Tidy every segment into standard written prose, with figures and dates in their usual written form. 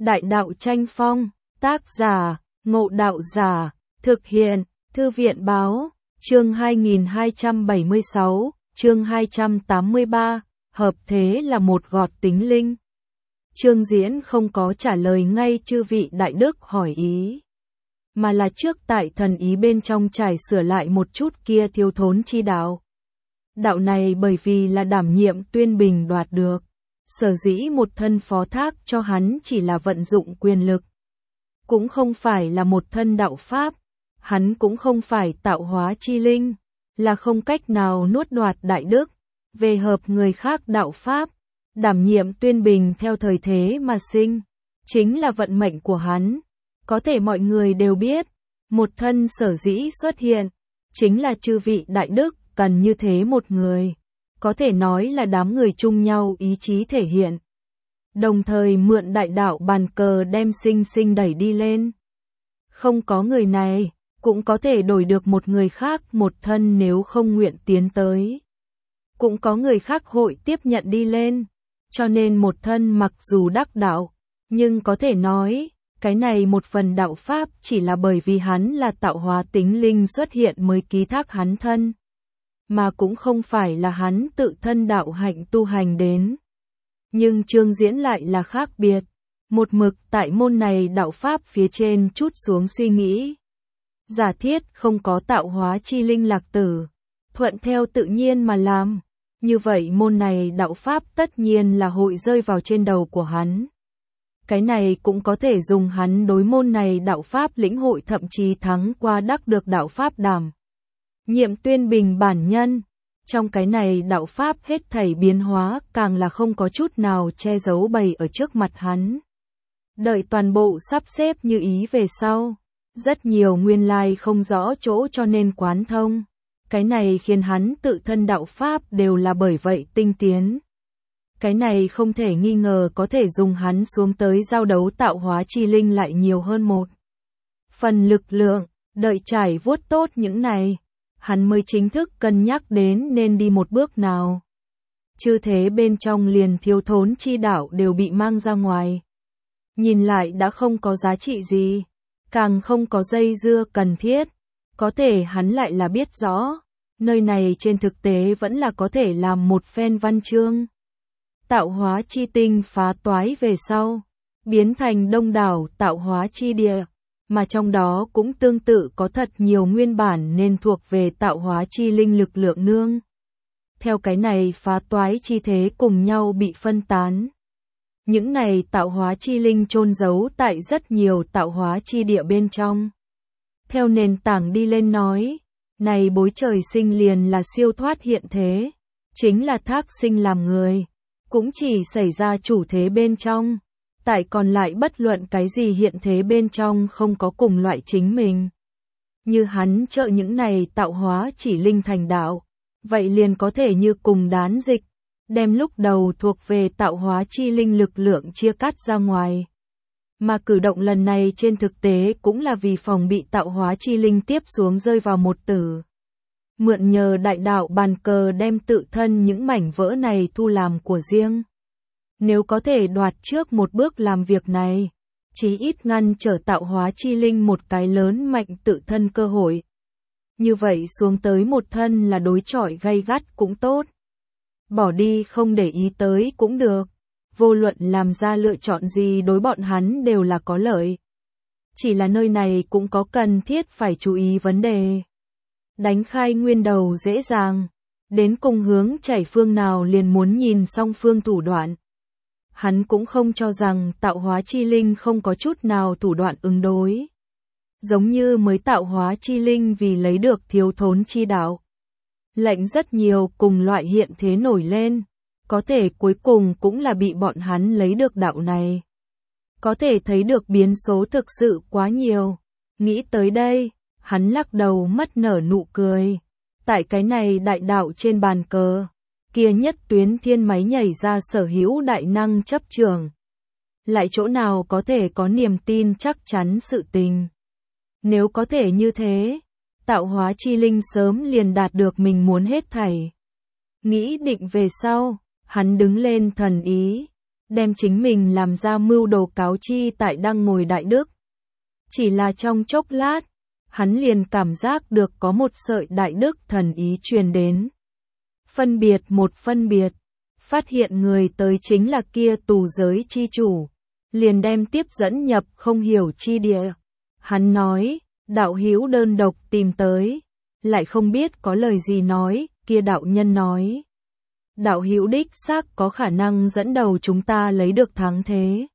Đại đạo tranh phong, tác giả, Ngộ Đạo Giả, thực hiện, Thư viện báo, chương 2276, chương 283, hợp thế là một gọt tính linh. Trương Diễn không có trả lời ngay chư vị đại đức hỏi ý, mà là trước tại thần ý bên trong trải sửa lại một chút kia thiếu thốn chi đạo. Đạo này bởi vì là đảm nhiệm Tuyên Bình đoạt được, sở dĩ một thân phó thác cho hắn chỉ là vận dụng quyền lực. Cũng không phải là một thân đạo pháp, hắn cũng không phải tạo hóa chi linh, là không cách nào nuốt đoạt đại đức, về hợp người khác đạo pháp, đảm nhiệm Tuyên Bình theo thời thế mà sinh, chính là vận mệnh của hắn. Có thể mọi người đều biết, một thân sở dĩ xuất hiện, chính là chư vị đại đức cần như thế một người, có thể nói là đám người chung nhau ý chí thể hiện. Đồng thời mượn đại đạo bàn cờ đem sinh sinh đẩy đi lên. Không có người này, cũng có thể đổi được một người khác một thân nếu không nguyện tiến tới. Cũng có người khác hội tiếp nhận đi lên, cho nên một thân mặc dù đắc đạo, nhưng có thể nói, cái này một phần đạo pháp chỉ là bởi vì hắn là tạo hóa tính linh xuất hiện mới ký thác hắn thân, mà cũng không phải là hắn tự thân đạo hạnh tu hành đến. Nhưng Trương Diễn lại là khác biệt, một mực tại môn này đạo pháp phía trên chút xuống suy nghĩ. Giả thiết không có tạo hóa chi linh lạc tử, thuận theo tự nhiên mà làm, như vậy môn này đạo pháp tất nhiên là hội rơi vào trên đầu của hắn. Cái này cũng có thể dùng hắn đối môn này đạo pháp lĩnh hội thậm chí thắng qua đắc được đạo pháp đảm nhiệm Tuyên Bình bản nhân. Trong cái này đạo pháp hết thảy biến hóa càng là không có chút nào che giấu bày ở trước mặt hắn. Đợi toàn bộ sắp xếp như ý về sau, rất nhiều nguyên lai không rõ chỗ cho nên quán thông. Cái này khiến hắn tự thân đạo pháp đều là bởi vậy tinh tiến. Cái này không thể nghi ngờ có thể dùng hắn xuống tới giao đấu tạo hóa chi linh lại nhiều hơn một phần lực lượng. Đợi trải vuốt tốt những này, hắn mới chính thức cân nhắc đến nên đi một bước nào. Chư thế bên trong liền thiếu thốn chi đạo đều bị mang ra ngoài. Nhìn lại đã không có giá trị gì, càng không có dây dưa cần thiết. Có thể hắn lại là biết rõ, nơi này trên thực tế vẫn là có thể làm một phen văn chương. Tạo hóa chi tinh phá toái về sau, biến thành đông đảo tạo hóa chi địa, mà trong đó cũng tương tự có thật nhiều nguyên bản nên thuộc về tạo hóa chi linh lực lượng nương. Theo cái này phá toái chi thế cùng nhau bị phân tán. Những này tạo hóa chi linh chôn giấu tại rất nhiều tạo hóa chi địa bên trong. Theo nền tảng đi lên nói, này bối trời sinh liền là siêu thoát hiện thế, chính là thác sinh làm người, cũng chỉ xảy ra chủ thế bên trong. Tại còn lại bất luận cái gì hiện thế bên trong không có cùng loại chính mình. Như hắn trợ những này tạo hóa chỉ linh thành đạo, vậy liền có thể như cùng đán dịch, đem lúc đầu thuộc về tạo hóa chi linh lực lượng chia cắt ra ngoài. Mà cử động lần này trên thực tế cũng là vì phòng bị tạo hóa chi linh tiếp xuống rơi vào một tử. Mượn nhờ đại đạo bàn cờ đem tự thân những mảnh vỡ này thu làm của riêng. Nếu có thể đoạt trước một bước làm việc này, chí ít ngăn trở tạo hóa chi linh một cái lớn mạnh tự thân cơ hội. Như vậy xuống tới một thân là đối chọi gay gắt cũng tốt. Bỏ đi không để ý tới cũng được. Vô luận làm ra lựa chọn gì đối bọn hắn đều là có lợi. Chỉ là nơi này cũng có cần thiết phải chú ý vấn đề. Đánh khai nguyên đầu dễ dàng, đến cùng hướng chảy phương nào liền muốn nhìn song phương thủ đoạn. Hắn cũng không cho rằng tạo hóa chi linh không có chút nào thủ đoạn ứng đối. Giống như mới tạo hóa chi linh vì lấy được thiếu thốn chi đạo. Lệnh rất nhiều cùng loại hiện thế nổi lên, có thể cuối cùng cũng là bị bọn hắn lấy được đạo này. Có thể thấy được biến số thực sự quá nhiều. Nghĩ tới đây, hắn lắc đầu mất nở nụ cười. Tại cái này đại đạo trên bàn cờ, kia nhất tuyến thiên máy nhảy ra sở hữu đại năng chấp trường. Lại chỗ nào có thể có niềm tin chắc chắn sự tình. Nếu có thể như thế, tạo hóa chi linh sớm liền đạt được mình muốn hết thảy. Nghĩ định về sau, hắn đứng lên thần ý, đem chính mình làm ra mưu đồ cáo chi tại đang ngồi đại đức. Chỉ là trong chốc lát, hắn liền cảm giác được có một sợi đại đức thần ý truyền đến. Phân biệt, phát hiện người tới chính là kia tù giới chi chủ, liền đem tiếp dẫn nhập không hiểu chi địa. Hắn nói, đạo hữu đơn độc tìm tới, lại không biết có lời gì nói, kia đạo nhân nói. Đạo hữu đích xác có khả năng dẫn đầu chúng ta lấy được thắng thế.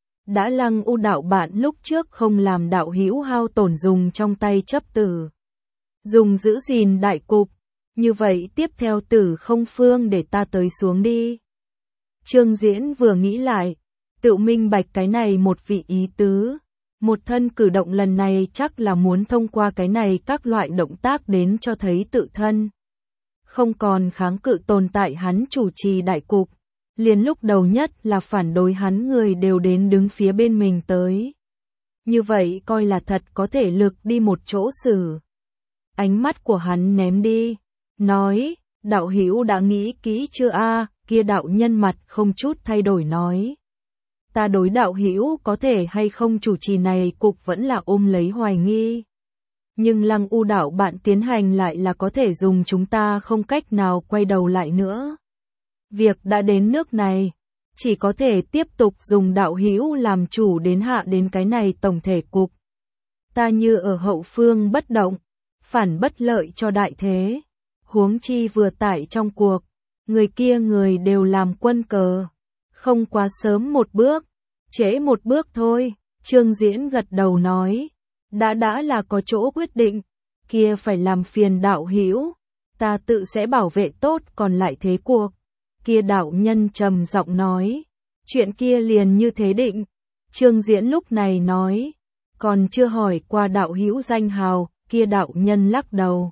Đã Lăng U đạo bạn lúc trước không làm đạo hữu hao tổn dùng trong tay chấp tử. Dùng giữ gìn đại cục, như vậy tiếp theo Tử Không Phương để ta tới xuống đi. Trương Diễn vừa nghĩ lại, tự minh bạch cái này một vị ý tứ. Một thân cử động lần này chắc là muốn thông qua cái này các loại động tác đến cho thấy tự thân. Không còn kháng cự tồn tại hắn chủ trì đại cục. Liền lúc đầu nhất là phản đối hắn người đều đến đứng phía bên mình tới. Như vậy coi là thật có thể lực đi một chỗ xử. Ánh mắt của hắn ném đi, nói, đạo hữu đã nghĩ kỹ chưa a? Kia đạo nhân mặt không chút thay đổi nói. Ta đối đạo hữu có thể hay không chủ trì này cục vẫn là ôm lấy hoài nghi. Nhưng Lăng U đạo bạn tiến hành lại là có thể dùng chúng ta không cách nào quay đầu lại nữa. Việc đã đến nước này, chỉ có thể tiếp tục dùng đạo hữu làm chủ đến hạ đến cái này tổng thể cục. Ta như ở hậu phương bất động, phản bất lợi cho đại thế. Huống chi vừa tại trong cuộc, người kia người đều làm quân cờ. Không quá sớm một bước, trễ một bước thôi. Trương Diễn gật đầu nói, đã là có chỗ quyết định, kia phải làm phiền đạo hữu, ta tự sẽ bảo vệ tốt còn lại thế cuộc. Kia đạo nhân trầm giọng nói, chuyện kia liền như thế định. Trương Diễn lúc này nói, còn chưa hỏi qua đạo hữu danh hào. Kia đạo nhân lắc đầu,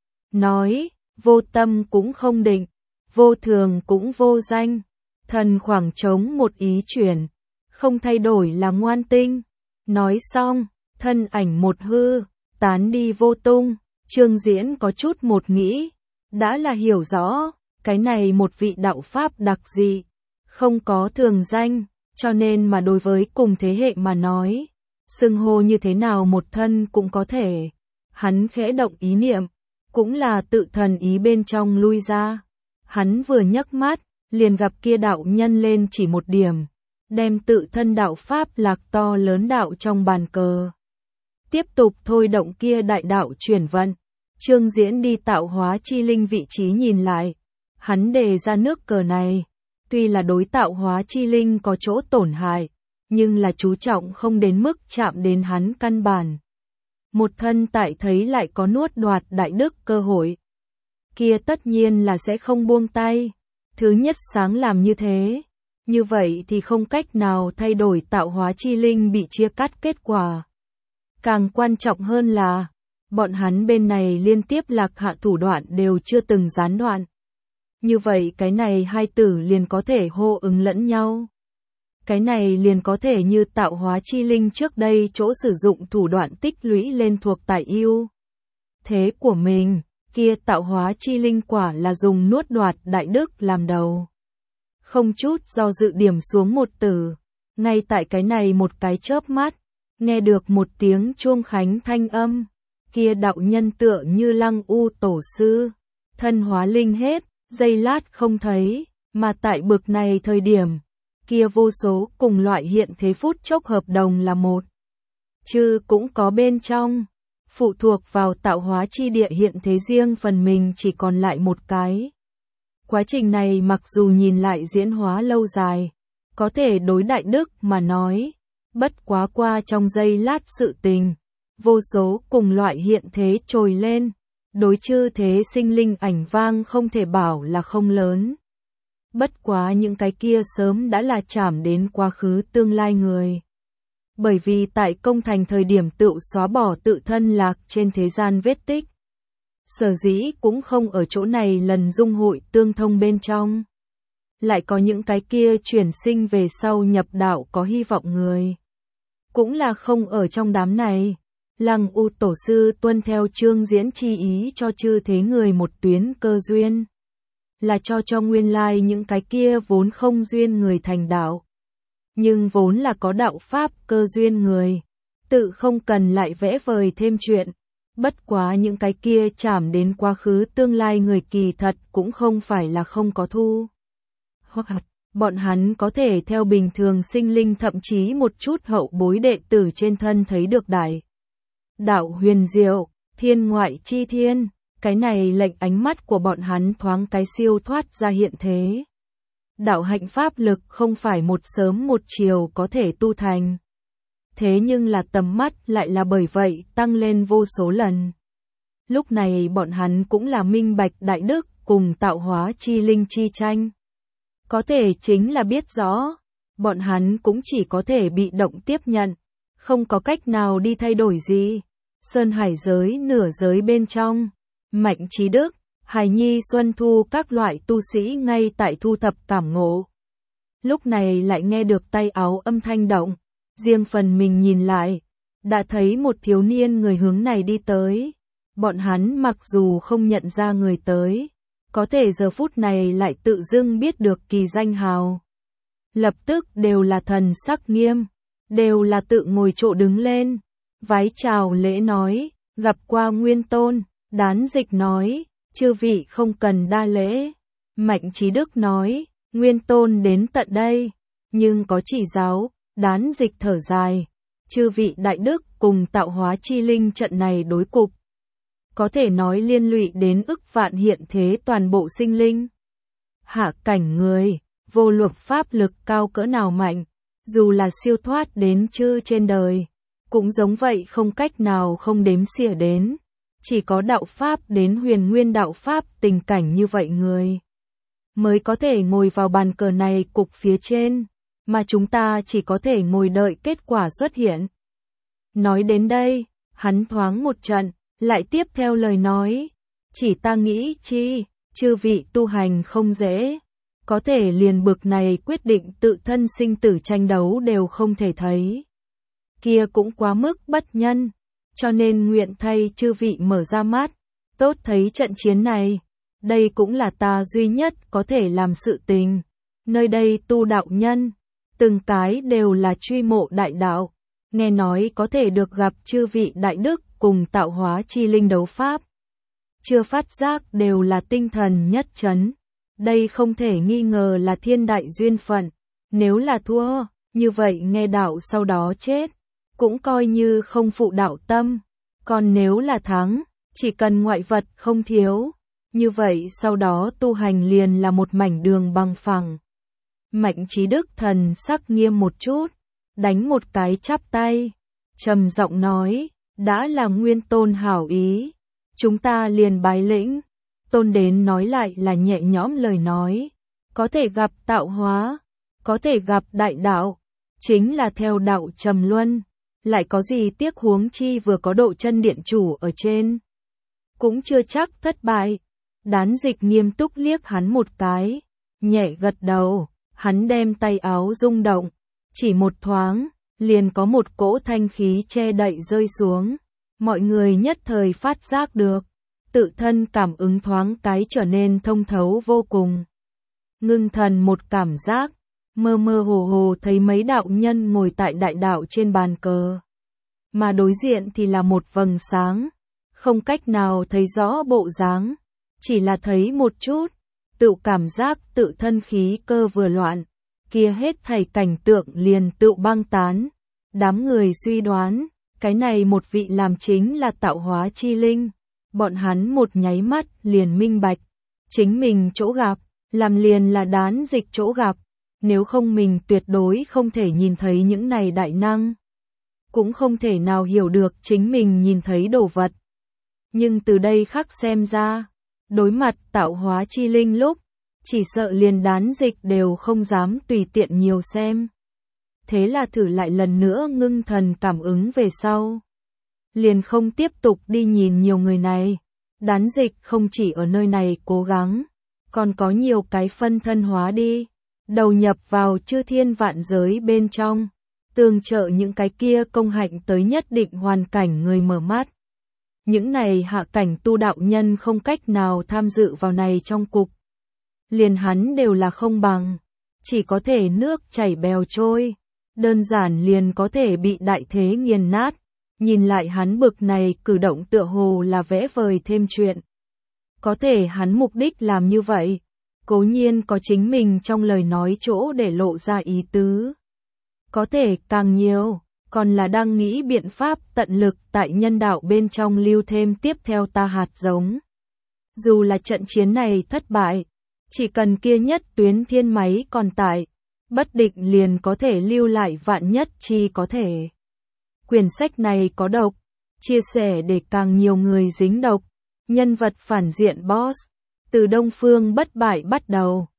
nói, vô tâm cũng không định, vô thường cũng vô danh, thần khoảng trống một ý chuyển, không thay đổi là ngoan tinh. Nói xong, thân ảnh một hư, tán đi vô tung. Trương Diễn có chút một nghĩ, đã là hiểu rõ, cái này một vị đạo pháp đặc dị, không có thường danh, cho nên mà đối với cùng thế hệ mà nói, xưng hô như thế nào một thân cũng có thể. Hắn khẽ động ý niệm, cũng là tự thần ý bên trong lui ra. Hắn vừa nhấc mắt, liền gặp kia đạo nhân lên chỉ một điểm, đem tự thân đạo pháp lạc to lớn đạo trong bàn cờ. Tiếp tục thôi động kia đại đạo chuyển vận. Trương Diễn đi tạo hóa chi linh vị trí nhìn lại. Hắn đề ra nước cờ này, tuy là đối tạo hóa chi linh có chỗ tổn hại, nhưng là chú trọng không đến mức chạm đến hắn căn bản. Một thân tại thấy lại có nuốt đoạt đại đức cơ hội. Kia tất nhiên là sẽ không buông tay. Thứ nhất sáng làm như thế. Như vậy thì không cách nào thay đổi tạo hóa chi linh bị chia cắt kết quả. Càng quan trọng hơn là, bọn hắn bên này liên tiếp lạc hạ thủ đoạn đều chưa từng gián đoạn. Như vậy cái này hai tử liền có thể hô ứng lẫn nhau. Cái này liền có thể như tạo hóa chi linh trước đây chỗ sử dụng thủ đoạn tích lũy lên thuộc tài ưu thế của mình, kia tạo hóa chi linh quả là dùng nuốt đoạt đại đức làm đầu. Không chút do dự điểm xuống một tử, ngay tại cái này một cái chớp mắt, nghe được một tiếng chuông khánh thanh âm, kia đạo nhân tựa như Lăng U tổ sư, thân hóa linh hết, giây lát không thấy, mà tại bực này thời điểm, kia vô số cùng loại hiện thế phút chốc hợp đồng là một. Chứ cũng có bên trong, phụ thuộc vào tạo hóa chi địa hiện thế riêng phần mình chỉ còn lại một cái. Quá trình này mặc dù nhìn lại diễn hóa lâu dài, có thể đối đại đức mà nói, bất quá qua trong giây lát sự tình, vô số cùng loại hiện thế trồi lên, đối chư thế sinh linh ảnh vang không thể bảo là không lớn. Bất quá những cái kia sớm đã là chạm đến quá khứ tương lai người. Bởi vì tại công thành thời điểm tự xóa bỏ tự thân lạc trên thế gian vết tích. Sở dĩ cũng không ở chỗ này lần dung hội tương thông bên trong. Lại có những cái kia chuyển sinh về sau nhập đạo có hy vọng người. Cũng là không ở trong đám này. Lăng U tổ sư tuân theo Trương Diễn chi ý cho chư thế người một tuyến cơ duyên. Là cho nguyên lai những cái kia vốn không duyên người thành đạo. nhưng vốn là có đạo pháp cơ duyên người, tự không cần lại vẽ vời thêm chuyện. Bất quá những cái kia chạm đến quá khứ tương lai người kỳ thật cũng không phải là không có thu. Hoặc bọn hắn có thể theo bình thường sinh linh thậm chí một chút hậu bối đệ tử trên thân thấy được đại đạo huyền diệu, thiên ngoại chi thiên, cái này lệnh ánh mắt của bọn hắn thoáng cái siêu thoát ra hiện thế. Đạo hạnh pháp lực không phải một sớm một chiều có thể tu thành. Thế nhưng là tầm mắt lại là bởi vậy tăng lên vô số lần. Lúc này bọn hắn cũng là minh bạch đại đức cùng tạo hóa chi linh chi tranh. Có thể chính là biết rõ, bọn hắn cũng chỉ có thể bị động tiếp nhận, không có cách nào đi thay đổi gì. Sơn hải giới nửa giới bên trong, Mạnh Trí Đức, Hải Nhi Xuân Thu các loại tu sĩ ngay tại thu thập cảm ngộ. Lúc này lại nghe được tay áo âm thanh động, riêng phần mình nhìn lại, đã thấy một thiếu niên người hướng này đi tới. Bọn hắn mặc dù không nhận ra người tới, có thể giờ phút này lại tự dưng biết được kỳ danh hào. Lập tức đều là thần sắc nghiêm, đều là tự ngồi chỗ đứng lên, vái chào lễ nói, gặp qua Nguyên Tôn. Đán Dịch nói, chư vị không cần đa lễ. Mạnh Trí Đức nói, Nguyên Tôn đến tận đây, nhưng có chỉ giáo. Đán Dịch thở dài, chư vị đại đức cùng tạo hóa chi linh trận này đối cục, có thể nói liên lụy đến ức vạn hiện thế toàn bộ sinh linh. Hạ cảnh người, vô luận pháp lực cao cỡ nào mạnh, dù là siêu thoát đến chư trên đời, cũng giống vậy không cách nào không đếm xỉa đến. Chỉ có đạo pháp đến huyền nguyên đạo pháp tình cảnh như vậy người mới có thể ngồi vào bàn cờ này cục phía trên, mà chúng ta chỉ có thể ngồi đợi kết quả xuất hiện. Nói đến đây, hắn thoáng một trận, lại tiếp theo lời nói, chỉ ta nghĩ chi, chư vị tu hành không dễ, có thể liền bực này quyết định tự thân sinh tử tranh đấu đều không thể thấy. Kia cũng quá mức bất nhân, cho nên nguyện thay chư vị mở ra mắt, tốt thấy trận chiến này, đây cũng là ta duy nhất có thể làm sự tình. Nơi đây tu đạo nhân, từng cái đều là truy mộ đại đạo, nghe nói có thể được gặp chư vị đại đức cùng tạo hóa chi linh đấu pháp. Chưa phát giác đều là tinh thần nhất chấn, đây không thể nghi ngờ là thiên đại duyên phận, nếu là thua, như vậy nghe đạo sau đó chết, cũng coi như không phụ đạo tâm, còn nếu là thắng, chỉ cần ngoại vật không thiếu, như vậy sau đó tu hành liền là một mảnh đường bằng phẳng. Mạnh Trí Đức thần sắc nghiêm một chút, đánh một cái chắp tay, trầm giọng nói, đã là Nguyên Tôn hảo ý, chúng ta liền bái lĩnh. Tôn đến nói lại là nhẹ nhõm lời nói, có thể gặp tạo hóa, có thể gặp đại đạo, chính là theo đạo trầm luân, lại có gì tiếc huống chi vừa có độ chân điện chủ ở trên, cũng chưa chắc thất bại. Đán Dịch nghiêm túc liếc hắn một cái, nhẹ gật đầu, hắn đem tay áo rung động, chỉ một thoáng, liền có một cỗ thanh khí che đậy rơi xuống, mọi người nhất thời phát giác được, tự thân cảm ứng thoáng cái trở nên thông thấu vô cùng. Ngưng thần một cảm giác, mơ mơ hồ hồ thấy mấy đạo nhân ngồi tại đại đạo trên bàn cờ, mà đối diện thì là một vầng sáng, không cách nào thấy rõ bộ dáng, chỉ là thấy một chút, tự cảm giác tự thân khí cơ vừa loạn, kia hết thảy cảnh tượng liền tự băng tán. Đám người suy đoán, cái này một vị làm chính là tạo hóa chi linh, bọn hắn một nháy mắt liền minh bạch, chính mình chỗ gặp, làm liền là Đán Dịch chỗ gặp, nếu không mình tuyệt đối không thể nhìn thấy những này đại năng, cũng không thể nào hiểu được chính mình nhìn thấy đồ vật. Nhưng từ đây khắc xem ra, đối mặt tạo hóa chi linh lúc, chỉ sợ liền Đán Dịch đều không dám tùy tiện nhiều xem. Thế là thử lại lần nữa ngưng thần cảm ứng về sau. Liền không tiếp tục đi nhìn nhiều người này. Đán Dịch không chỉ ở nơi này cố gắng, còn có nhiều cái phân thân hóa đi, đầu nhập vào chư thiên vạn giới bên trong, tương trợ những cái kia công hạnh tới nhất định hoàn cảnh người mở mắt. Những này hạ cảnh tu đạo nhân không cách nào tham dự vào này trong cục. Liền hắn đều là không bằng, chỉ có thể nước chảy bèo trôi, đơn giản liền có thể bị đại thế nghiền nát. Nhìn lại hắn bực này cử động tựa hồ là vẽ vời thêm chuyện. Có thể hắn mục đích làm như vậy, cố nhiên có chính mình trong lời nói chỗ để lộ ra ý tứ. Có thể càng nhiều, còn là đang nghĩ biện pháp tận lực tại nhân đạo bên trong lưu thêm tiếp theo ta hạt giống. Dù là trận chiến này thất bại, chỉ cần kia nhất tuyến thiên máy còn tại, bất định liền có thể lưu lại vạn nhất chi có thể. Quyển sách này có độc, chia sẻ để càng nhiều người dính độc. Nhân vật phản diện boss, từ Đông Phương bất bại bắt đầu.